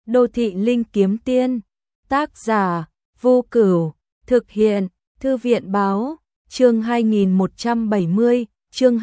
Đô thị linh kiếm tiên, tác giả, Vô Cửu, thực hiện, Thư viện báo, chương 2170, chương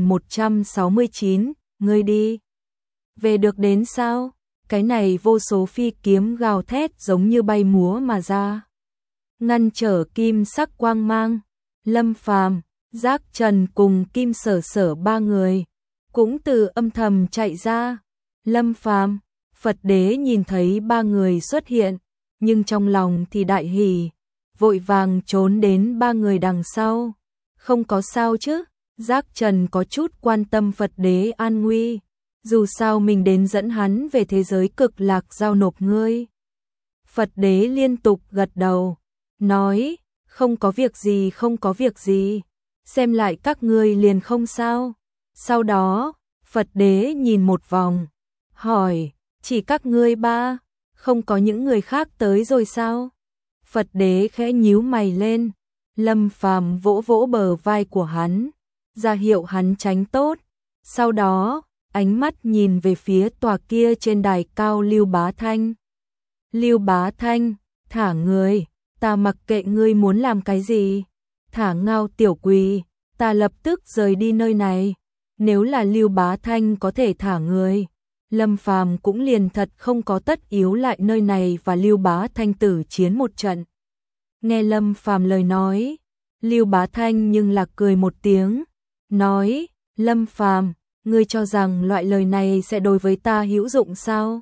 2169, ngươi đi. Về được đến sao? Cái này vô số phi kiếm gào thét giống như bay múa mà ra. Ngăn trở kim sắc quang mang, Lâm Phàm, Giác Trần cùng Kim Sở Sở ba người cũng từ âm thầm chạy ra. Lâm Phàm, Phật Đế nhìn thấy ba người xuất hiện, nhưng trong lòng thì đại hỉ, vội vàng trốn đến ba người đằng sau. Không có sao chứ? Giác Trần có chút quan tâm Phật Đế an nguy, dù sao mình đến dẫn hắn về thế giới cực lạc giao nộp ngươi. Phật Đế liên tục gật đầu, nói, không có việc gì, không có việc gì, xem lại các ngươi liền không sao. Sau đó, Phật Đế nhìn một vòng, hỏi, chỉ các ngươi ba, không có những người khác tới rồi sao? Phật Đế khẽ nhíu mày lên, Lâm Phàm vỗ vỗ bờ vai của hắn, ra hiệu hắn tránh tốt. Sau đó, ánh mắt nhìn về phía tòa kia trên đài cao Lưu Bá Thanh. Lưu Bá Thanh, thả người, ta mặc kệ ngươi muốn làm cái gì. Thả Ngao Tiểu Quỳ, ta lập tức rời đi nơi này. Nếu là Lưu Bá Thanh có thể thả người, Lâm Phàm cũng liền thật không có tất yếu lại nơi này và Lưu Bá Thanh tử chiến một trận. Nghe Lâm Phàm lời nói, Lưu Bá Thanh nhưng là cười một tiếng, nói, Lâm Phàm, ngươi cho rằng loại lời này sẽ đối với ta hữu dụng sao?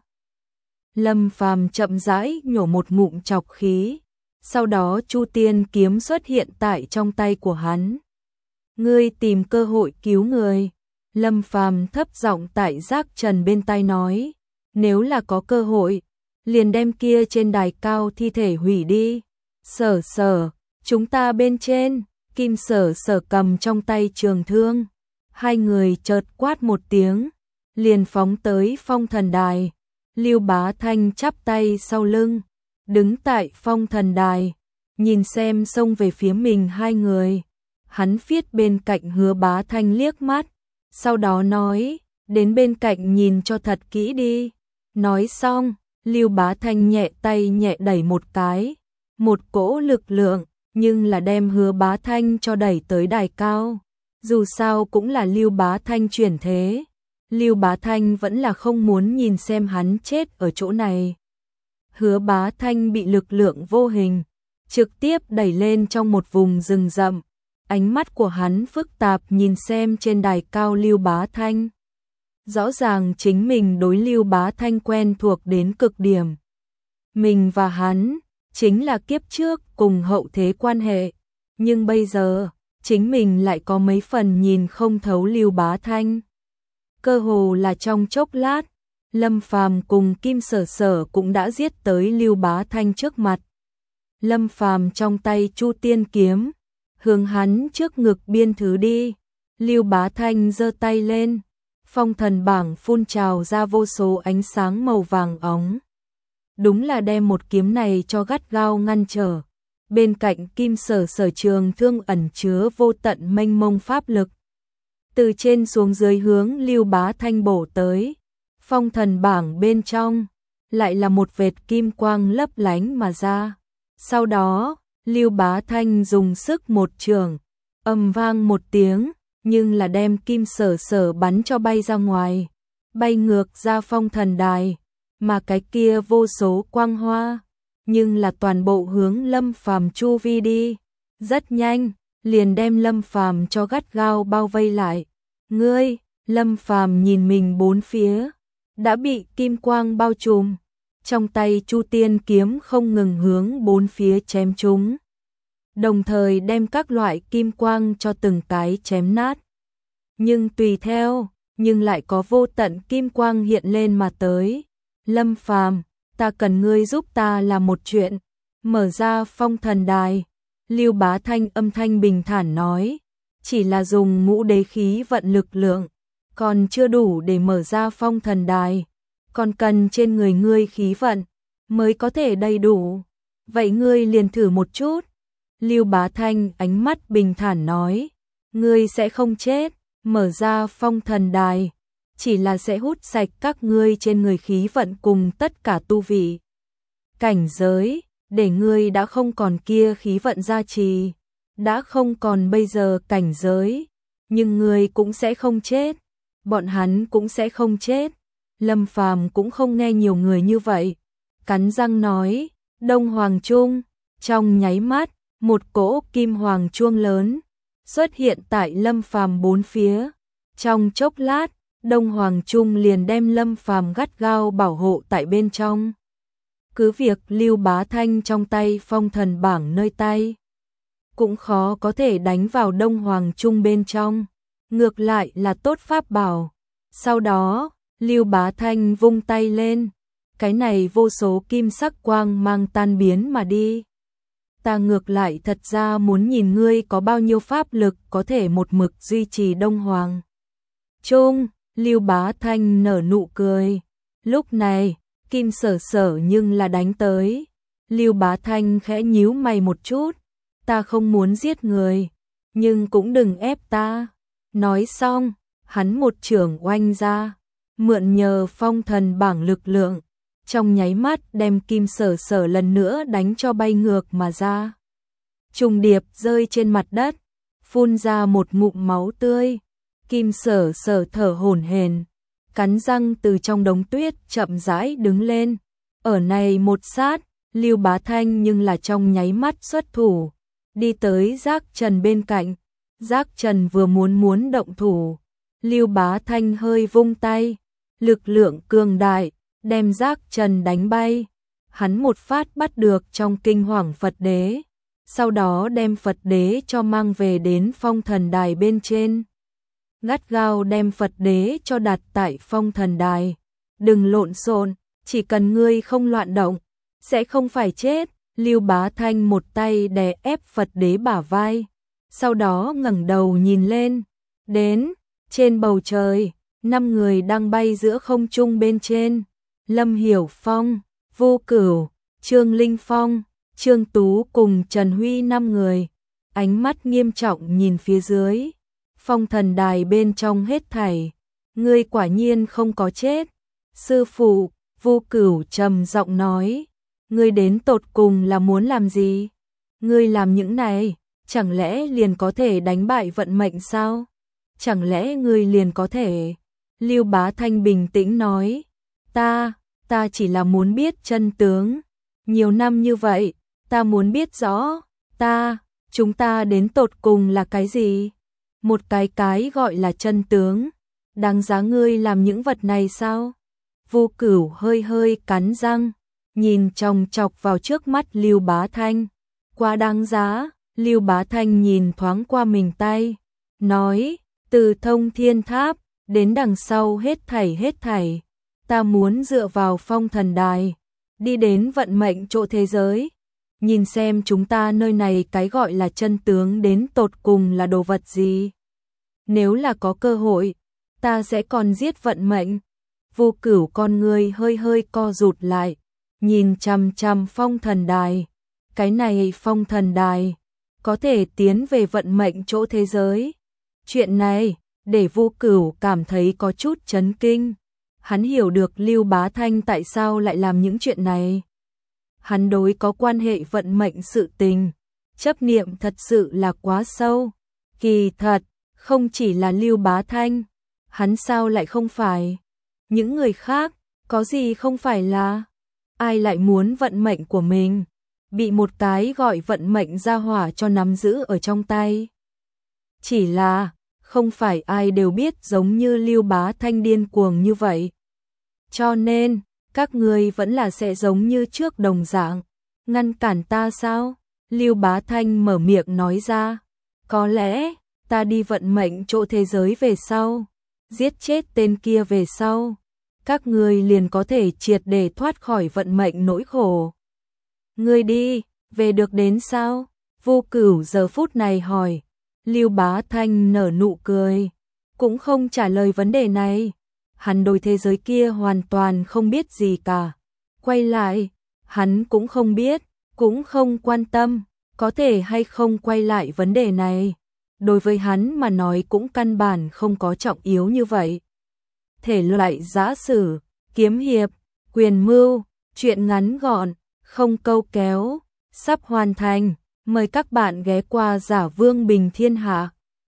Lâm Phàm chậm rãi nhổ một ngụm trọc khí, sau đó Chu Tiên kiếm xuất hiện tại trong tay của hắn. Ngươi tìm cơ hội cứu người. Lâm Phàm thấp giọng tại Giác Trần bên tai nói, nếu là có cơ hội, liền đem kia trên đài cao thi thể hủy đi. Sở Sở, chúng ta bên trên. Kim Sở Sở cầm trong tay trường thương, hai người chợt quát một tiếng, liền phóng tới phong thần đài. Lưu Bá Thanh chắp tay sau lưng, đứng tại phong thần đài, nhìn xem xông về phía mình hai người. Hắn phiết bên cạnh Hứa Bá Thanh liếc mắt, sau đó nói, đến bên cạnh nhìn cho thật kỹ đi. Nói xong, Lưu Bá Thanh nhẹ tay nhẹ đẩy một cái, một cỗ lực lượng, nhưng là đem Hứa Bá Thanh cho đẩy tới đài cao. Dù sao cũng là Lưu Bá Thanh chuyển thế, Lưu Bá Thanh vẫn là không muốn nhìn xem hắn chết ở chỗ này. Hứa Bá Thanh bị lực lượng vô hình trực tiếp đẩy lên trong một vùng rừng rậm. Ánh mắt của hắn phức tạp nhìn xem trên đài cao Lưu Bá Thanh. Rõ ràng chính mình đối Lưu Bá Thanh quen thuộc đến cực điểm. Mình và hắn chính là kiếp trước cùng hậu thế quan hệ, nhưng bây giờ chính mình lại có mấy phần nhìn không thấu Lưu Bá Thanh. Cơ hồ là trong chốc lát, Lâm Phàm cùng Kim Sở Sở cũng đã giết tới Lưu Bá Thanh trước mặt. Lâm Phàm trong tay Chu Tiên kiếm, hướng hắn trước ngực biên thứ đi. Lưu Bá Thanh giơ tay lên, phong thần bảng phun trào ra vô số ánh sáng màu vàng óng. Đúng là đem một kiếm này cho gắt gao ngăn trở. Bên cạnh Kim Sở Sở trường thương ẩn chứa vô tận mênh mông pháp lực, từ trên xuống dưới hướng Lưu Bá Thanh bổ tới. Phong thần bảng bên trong lại là một vệt kim quang lấp lánh mà ra. Sau đó, Lưu Bá Thanh dùng sức một chưởng, ầm vang một tiếng, nhưng là đem Kim Sở Sở bắn cho bay ra ngoài, bay ngược ra phong thần đài, mà cái kia vô số quang hoa, nhưng là toàn bộ hướng Lâm Phàm chu vi đi. Rất nhanh, liền đem Lâm Phàm cho gắt gao bao vây lại. Ngươi, Lâm Phàm nhìn mình bốn phía, đã bị kim quang bao trùm. Trong tay Chu Tiên kiếm không ngừng hướng bốn phía chém chúng, đồng thời đem các loại kim quang cho từng cái chém nát. Nhưng tùy theo, nhưng lại có vô tận kim quang hiện lên mà tới. Lâm Phàm, ta cần ngươi giúp ta làm một chuyện, mở ra phong thần đài. Lưu Bá Thanh âm thanh bình thản nói, chỉ là dùng ngũ đế khí vận lực lượng, còn chưa đủ để mở ra phong thần đài, còn cần trên người ngươi khí vận mới có thể đầy đủ. Vậy ngươi liền thử một chút. Lưu Bá Thanh ánh mắt bình thản nói, ngươi sẽ không chết. Mở ra phong thần đài, chỉ là sẽ hút sạch các ngươi trên người khí vận cùng tất cả tu vị. Cảnh giới, để ngươi đã không còn kia khí vận gia trì, đã không còn bây giờ cảnh giới, nhưng ngươi cũng sẽ không chết, bọn hắn cũng sẽ không chết. Lâm Phàm cũng không nghe nhiều người như vậy, cắn răng nói, Đông Hoàng Trung, trong nháy mắt, một cỗ kim hoàng chuông lớn xuất hiện tại Lâm Phàm bốn phía. Trong chốc lát, Đông Hoàng Trung liền đem Lâm Phàm gắt gao bảo hộ tại bên trong. Cứ việc Lưu Bá Thanh trong tay phong thần bảng nơi tay, cũng khó có thể đánh vào Đông Hoàng Trung bên trong, ngược lại là tốt pháp bảo. Sau đó, Lưu Bá Thanh vung tay lên, cái này vô số kim sắc quang mang tan biến mà đi. Ta ngược lại thật ra muốn nhìn ngươi có bao nhiêu pháp lực có thể một mực duy trì Đông Hoàng Trung. Lưu Bá Thanh nở nụ cười. Lúc này, Kim Sở Sở nhưng là đánh tới. Lưu Bá Thanh khẽ nhíu mày một chút. Ta không muốn giết người, nhưng cũng đừng ép ta. Nói xong, hắn một chưởng oanh ra, mượn nhờ phong thần bảng lực lượng, trong nháy mắt đem Kim Sở Sở lần nữa đánh cho bay ngược mà ra. Trùng điệp rơi trên mặt đất, phun ra một ngụm máu tươi. Kim Sở Sở thở hổn hển, cắn răng từ trong đống tuyết chậm rãi đứng lên. Ở này một sát, Lưu Bá Thanh nhưng là trong nháy mắt xuất thủ, đi tới Giác Trần bên cạnh. Giác Trần vừa muốn động thủ, Lưu Bá Thanh hơi vung tay, lực lượng cường đại đem Giác Trần đánh bay. Hắn một phát bắt được trong kinh hoàng Phật đế, sau đó đem Phật đế cho mang về đến phong thần đài bên trên. Gắt gao đem Phật đế cho đặt tại phong thần đài. Đừng lộn xộn, chỉ cần ngươi không loạn động, sẽ không phải chết. Lưu Bá Thanh một tay đè ép Phật đế bả vai, sau đó ngẩng đầu nhìn lên. Đến, trên bầu trời, 5 người đang bay giữa không trung bên trên. Lâm Hiểu Phong, Vô Cửu, Trương Linh Phong, Trương Tú cùng Trần Huy 5 người, ánh mắt nghiêm trọng nhìn phía dưới. Phong thần đài bên trong hết thảy, ngươi quả nhiên không có chết. Sư phụ, Vô Cửu trầm giọng nói, ngươi đến tột cùng là muốn làm gì? Ngươi làm những này, chẳng lẽ liền có thể đánh bại vận mệnh sao? Chẳng lẽ ngươi liền có thể? Lưu Bá Thanh bình tĩnh nói, ta chỉ là muốn biết chân tướng. Nhiều năm như vậy, ta muốn biết rõ, chúng ta đến tột cùng là cái gì? Một cái gọi là chân tướng, đáng giá ngươi làm những vật này sao? Vô Cửu hơi cắn răng, nhìn chòng chọc vào trước mắt Lưu Bá Thanh. Quá đáng giá. Lưu Bá Thanh nhìn thoáng qua mình tay, nói, từ Thông Thiên Tháp đến đằng sau hết thảy, ta muốn dựa vào phong thần đài, đi đến vận mệnh chỗ thế giới, nhìn xem chúng ta nơi này cái gọi là chân tướng đến tột cùng là đồ vật gì. Nếu là có cơ hội, ta sẽ còn giết vận mệnh. Vô Cửu con người hơi co rụt lại, nhìn chằm chằm phong thần đài. Cái này phong thần đài có thể tiến về vận mệnh chỗ thế giới. Chuyện này để Vô Cửu cảm thấy có chút chấn kinh. Hắn hiểu được Lưu Bá Thanh tại sao lại làm những chuyện này. Hắn đối có quan hệ vận mệnh sự tình, chấp niệm thật sự là quá sâu. Kỳ thật, không chỉ là Lưu Bá Thanh, hắn sao lại không phải? Những người khác, có gì không phải là? Ai lại muốn vận mệnh của mình bị một cái gọi vận mệnh gia hỏa cho nắm giữ ở trong tay? Chỉ là, không phải ai đều biết giống như Lưu Bá Thanh điên cuồng như vậy. Cho nên, các ngươi vẫn là sẽ giống như trước đồng dạng, ngăn cản ta sao? Lưu Bá Thanh mở miệng nói ra, có lẽ, ta đi vận mệnh chỗ thế giới về sau, giết chết tên kia về sau, các ngươi liền có thể triệt để thoát khỏi vận mệnh nỗi khổ. Ngươi đi, về được đến sao? Vô Cửu giờ phút này hỏi. Lưu Bá Thanh nở nụ cười, cũng không trả lời vấn đề này. Hắn đối thế giới kia hoàn toàn không biết gì cả. Quay lại, hắn cũng không biết, cũng không quan tâm, có thể hay không quay lại vấn đề này. Đối với hắn mà nói cũng căn bản không có trọng yếu như vậy. thể loại giã sử, kiếm hiệp, quyền mưu, truyện ngắn gọn, không câu kéo, sắp hoàn thành. Mời các bạn ghé qua Giả Vương Bình Thiên Hạ.